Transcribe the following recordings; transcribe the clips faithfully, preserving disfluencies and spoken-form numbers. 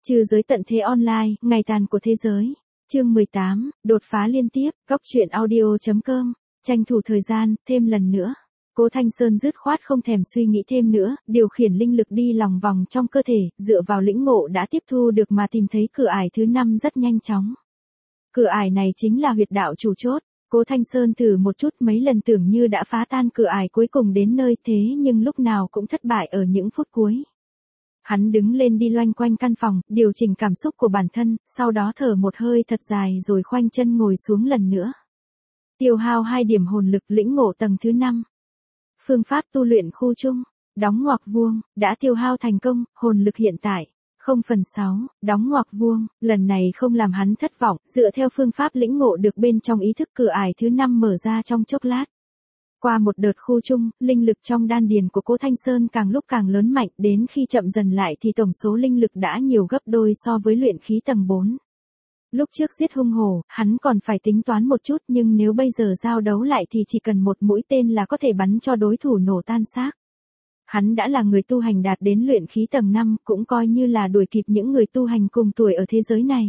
Trừ giới tận thế online, ngày tàn của thế giới. Chương mười tám, đột phá liên tiếp, góc truyện audio chấm com, tranh thủ thời gian, thêm lần nữa. Cố Thanh Sơn dứt khoát không thèm suy nghĩ thêm nữa, điều khiển linh lực đi lòng vòng trong cơ thể, dựa vào lĩnh ngộ đã tiếp thu được mà tìm thấy cửa ải thứ năm rất nhanh chóng. Cửa ải này chính là huyệt đạo chủ chốt. Cố Thanh Sơn thử một chút mấy lần tưởng như đã phá tan cửa ải cuối cùng đến nơi thế nhưng lúc nào cũng thất bại ở những phút cuối. Hắn đứng lên đi loanh quanh căn phòng, điều chỉnh cảm xúc của bản thân, sau đó thở một hơi thật dài rồi khoanh chân ngồi xuống lần nữa. Tiêu hao hai điểm hồn lực lĩnh ngộ tầng thứ năm. Phương pháp tu luyện khu chung, đóng ngoặc vuông, đã tiêu hao thành công, hồn lực hiện tại. không phần sáu, đóng ngoặc vuông, lần này không làm hắn thất vọng, dựa theo phương pháp lĩnh ngộ được bên trong ý thức cửa ải thứ năm mở ra trong chốc lát. Qua một đợt khu chung, linh lực trong đan điền của Cố Thanh Sơn càng lúc càng lớn mạnh, đến khi chậm dần lại thì tổng số linh lực đã nhiều gấp đôi so với luyện khí tầng bốn. Lúc trước giết hung hổ, hắn còn phải tính toán một chút nhưng nếu bây giờ giao đấu lại thì chỉ cần một mũi tên là có thể bắn cho đối thủ nổ tan xác. Hắn đã là người tu hành đạt đến luyện khí tầng năm, cũng coi như là đuổi kịp những người tu hành cùng tuổi ở thế giới này.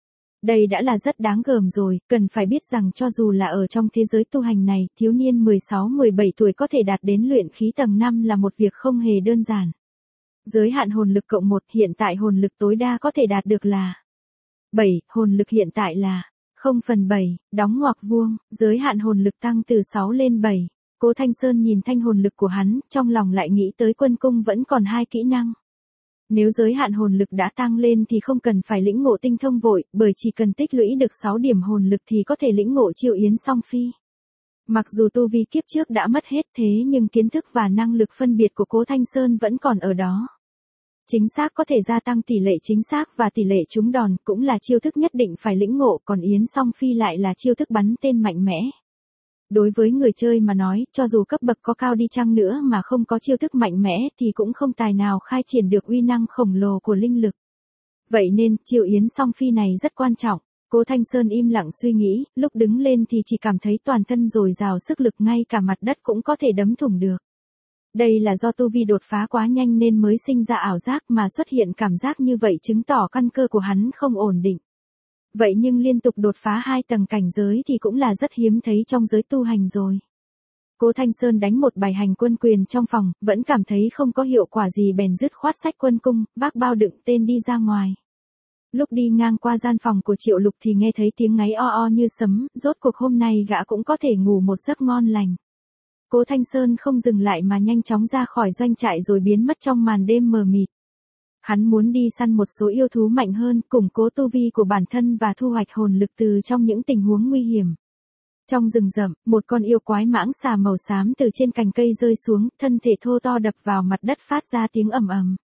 Đây đã là rất đáng gờm rồi, cần phải biết rằng cho dù là ở trong thế giới tu hành này, thiếu niên mười sáu mười bảy tuổi có thể đạt đến luyện khí tầng năm là một việc không hề đơn giản. Giới hạn hồn lực cộng một, hiện tại hồn lực tối đa có thể đạt được là bảy, hồn lực hiện tại là không phần bảy, đóng ngoặc vuông, giới hạn hồn lực tăng từ sáu lên bảy. Cố Thanh Sơn nhìn thanh hồn lực của hắn, trong lòng lại nghĩ tới quân cung vẫn còn hai kỹ năng. Nếu giới hạn hồn lực đã tăng lên thì không cần phải lĩnh ngộ tinh thông vội, bởi chỉ cần tích lũy được sáu điểm hồn lực thì có thể lĩnh ngộ Chiêu Yến Song Phi. Mặc dù tu vi kiếp trước đã mất hết thế nhưng kiến thức và năng lực phân biệt của Cố Thanh Sơn vẫn còn ở đó. Chính xác có thể gia tăng tỷ lệ chính xác và tỷ lệ trúng đòn cũng là chiêu thức nhất định phải lĩnh ngộ, còn Yến Song Phi lại là chiêu thức bắn tên mạnh mẽ. Đối với người chơi mà nói, cho dù cấp bậc có cao đi chăng nữa mà không có chiêu thức mạnh mẽ thì cũng không tài nào khai triển được uy năng khổng lồ của linh lực. Vậy nên, chiêu Yến Song Phi này rất quan trọng. Cố Thanh Sơn im lặng suy nghĩ, lúc đứng lên thì chỉ cảm thấy toàn thân dồi dào sức lực, ngay cả mặt đất cũng có thể đấm thủng được. Đây là do tu vi đột phá quá nhanh nên mới sinh ra ảo giác, mà xuất hiện cảm giác như vậy chứng tỏ căn cơ của hắn không ổn định. Vậy nhưng liên tục đột phá hai tầng cảnh giới thì cũng là rất hiếm thấy trong giới tu hành rồi. Cố Thanh Sơn đánh một bài hành quân quyền trong phòng, vẫn cảm thấy không có hiệu quả gì bèn dứt khoát xách quân cung, vác bao đựng tên đi ra ngoài. Lúc đi ngang qua gian phòng của Triệu Lục thì nghe thấy tiếng ngáy o o như sấm, rốt cuộc hôm nay gã cũng có thể ngủ một giấc ngon lành. Cố Thanh Sơn không dừng lại mà nhanh chóng ra khỏi doanh trại rồi biến mất trong màn đêm mờ mịt. Hắn muốn đi săn một số yêu thú mạnh hơn, củng cố tu vi của bản thân và thu hoạch hồn lực từ trong những tình huống nguy hiểm. Trong rừng rậm, một con yêu quái mãng xà màu xám từ trên cành cây rơi xuống, thân thể thô to đập vào mặt đất phát ra tiếng ầm ầm.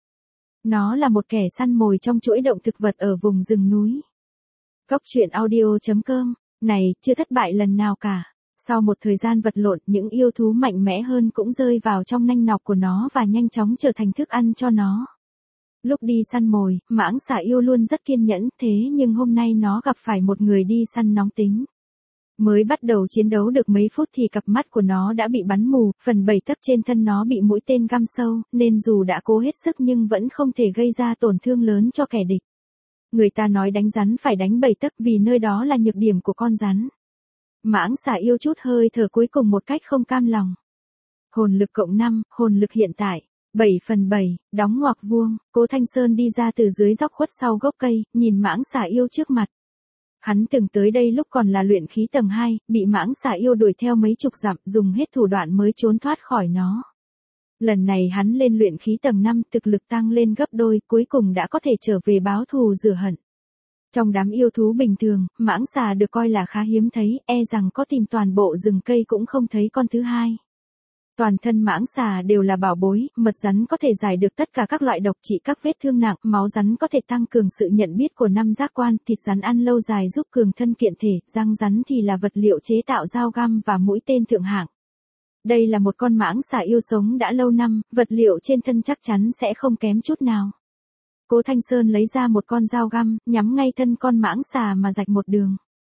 Nó là một kẻ săn mồi trong chuỗi động thực vật ở vùng rừng núi. Góc truyện audio chấm com, này, chưa thất bại lần nào cả. Sau một thời gian vật lộn, những yêu thú mạnh mẽ hơn cũng rơi vào trong nanh nọc của nó và nhanh chóng trở thành thức ăn cho nó. Lúc đi săn mồi, mãng xà yêu luôn rất kiên nhẫn, thế nhưng hôm nay nó gặp phải một người đi săn nóng tính. Mới bắt đầu chiến đấu được mấy phút thì cặp mắt của nó đã bị bắn mù, phần bảy tấc trên thân nó bị mũi tên găm sâu, nên dù đã cố hết sức nhưng vẫn không thể gây ra tổn thương lớn cho kẻ địch. Người ta nói đánh rắn phải đánh bảy tấc vì nơi đó là nhược điểm của con rắn. Mãng xà yêu chút hơi thở cuối cùng một cách không cam lòng. Hồn lực cộng năm, hồn lực hiện tại. bảy phần bảy, đóng ngoặc vuông, Cố Thanh Sơn đi ra từ dưới góc khuất sau gốc cây, nhìn mãng xà yêu trước mặt. Hắn từng tới đây lúc còn là luyện khí tầng hai, bị mãng xà yêu đuổi theo mấy chục dặm, dùng hết thủ đoạn mới trốn thoát khỏi nó. Lần này hắn lên luyện khí tầng năm, thực lực tăng lên gấp đôi, cuối cùng đã có thể trở về báo thù rửa hận. Trong đám yêu thú bình thường, mãng xà được coi là khá hiếm thấy, e rằng có tìm toàn bộ rừng cây cũng không thấy con thứ hai. Toàn thân mãng xà đều là bảo bối, mật rắn có thể giải được tất cả các loại độc, trị các vết thương nặng, máu rắn có thể tăng cường sự nhận biết của năm giác quan, thịt rắn ăn lâu dài giúp cường thân kiện thể, răng rắn thì là vật liệu chế tạo dao găm và mũi tên thượng hạng. Đây là một con mãng xà yêu sống đã lâu năm, vật liệu trên thân chắc chắn sẽ không kém chút nào. Cố Thanh Sơn lấy ra một con dao găm, nhắm ngay thân con mãng xà mà rạch một đường.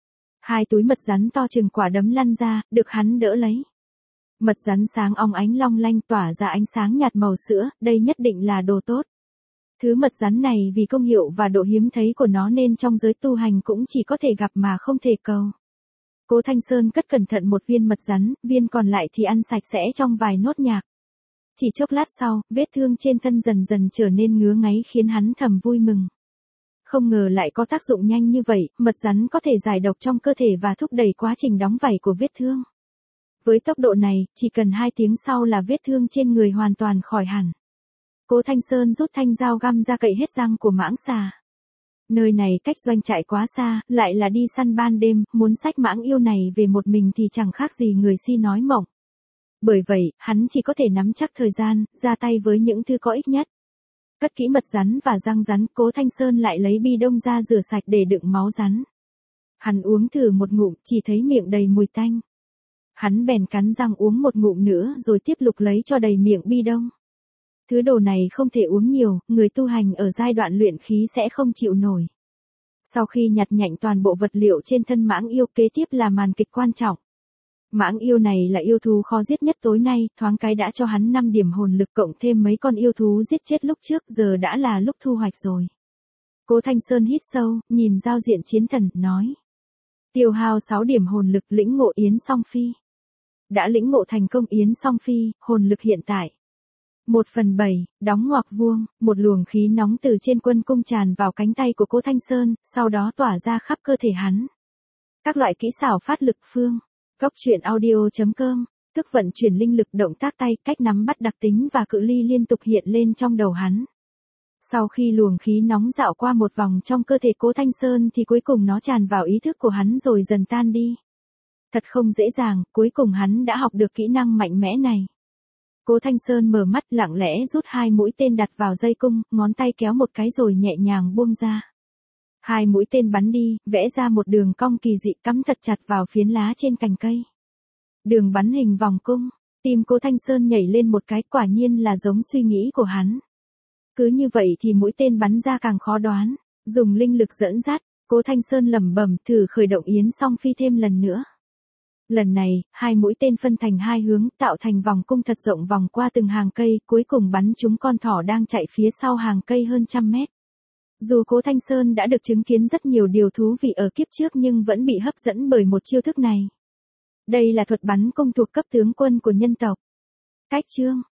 Hai túi mật rắn to chừng quả đấm lăn ra, được hắn đỡ lấy. Mật rắn sáng óng ánh long lanh tỏa ra ánh sáng nhạt màu sữa, đây nhất định là đồ tốt. Thứ mật rắn này vì công hiệu và độ hiếm thấy của nó nên trong giới tu hành cũng chỉ có thể gặp mà không thể cầu. Cố Thanh Sơn cất cẩn thận một viên mật rắn, viên còn lại thì ăn sạch sẽ trong vài nốt nhạc. Chỉ chốc lát sau, vết thương trên thân dần dần trở nên ngứa ngáy khiến hắn thầm vui mừng. Không ngờ lại có tác dụng nhanh như vậy, mật rắn có thể giải độc trong cơ thể và thúc đẩy quá trình đóng vảy của vết thương. Với tốc độ này, chỉ cần hai tiếng sau là vết thương trên người hoàn toàn khỏi hẳn. Cố Thanh Sơn rút thanh dao găm ra cậy hết răng của mãng xà. Nơi này cách doanh trại quá xa, lại là đi săn ban đêm, muốn xách mãng yêu này về một mình thì chẳng khác gì người si nói mộng. Bởi vậy, hắn chỉ có thể nắm chắc thời gian, ra tay với những thứ có ích nhất. Cất kỹ mật rắn và răng rắn, Cố Thanh Sơn lại lấy bi đông ra rửa sạch để đựng máu rắn. Hắn uống thử một ngụm, chỉ thấy miệng đầy mùi tanh. Hắn bèn cắn răng uống một ngụm nữa rồi tiếp tục lấy cho đầy miệng bi đông. Thứ đồ này không thể uống nhiều, người tu hành ở giai đoạn luyện khí sẽ không chịu nổi. Sau khi nhặt nhạnh toàn bộ vật liệu trên thân mãng yêu, kế tiếp là màn kịch quan trọng. Mãng yêu này là yêu thú khó giết nhất tối nay, thoáng cái đã cho hắn năm điểm hồn lực cộng thêm mấy con yêu thú giết chết lúc trước, giờ đã là lúc thu hoạch rồi. Cố Thanh Sơn hít sâu, nhìn giao diện chiến thần, nói. Tiêu hao sáu điểm hồn lực, lĩnh ngộ Yến Song Phi. Đã lĩnh ngộ thành công Yến Song Phi, hồn lực hiện tại. một phần bảy, đóng ngoặc vuông, một luồng khí nóng từ trên quân cung tràn vào cánh tay của Cố Thanh Sơn, sau đó tỏa ra khắp cơ thể hắn. Các loại kỹ xảo phát lực phương. Góc truyện audio chấm com, thức vận chuyển linh lực, động tác tay, cách nắm bắt đặc tính và cự ly liên tục hiện lên trong đầu hắn. Sau khi luồng khí nóng dạo qua một vòng trong cơ thể Cố Thanh Sơn thì cuối cùng nó tràn vào ý thức của hắn rồi dần tan đi. Thật không dễ dàng, cuối cùng hắn đã học được kỹ năng mạnh mẽ này. Cố Thanh Sơn mở mắt, lặng lẽ rút hai mũi tên đặt vào dây cung, ngón tay kéo một cái rồi nhẹ nhàng buông ra. Hai mũi tên bắn đi, vẽ ra một đường cong kỳ dị cắm thật chặt vào phiến lá trên cành cây. Đường bắn hình vòng cung, tim Cố Thanh Sơn nhảy lên một cái, quả nhiên là giống suy nghĩ của hắn. Cứ như vậy thì mũi tên bắn ra càng khó đoán, dùng linh lực dẫn dắt, Cố Thanh Sơn lẩm bẩm thử khởi động Yến Song Phi thêm lần nữa. Lần này, hai mũi tên phân thành hai hướng, tạo thành vòng cung thật rộng vòng qua từng hàng cây, cuối cùng bắn trúng con thỏ đang chạy phía sau hàng cây hơn trăm mét. Dù Cố Thanh Sơn đã được chứng kiến rất nhiều điều thú vị ở kiếp trước nhưng vẫn bị hấp dẫn bởi một chiêu thức này. Đây là thuật bắn cung thuộc cấp tướng quân của nhân tộc. Cách chương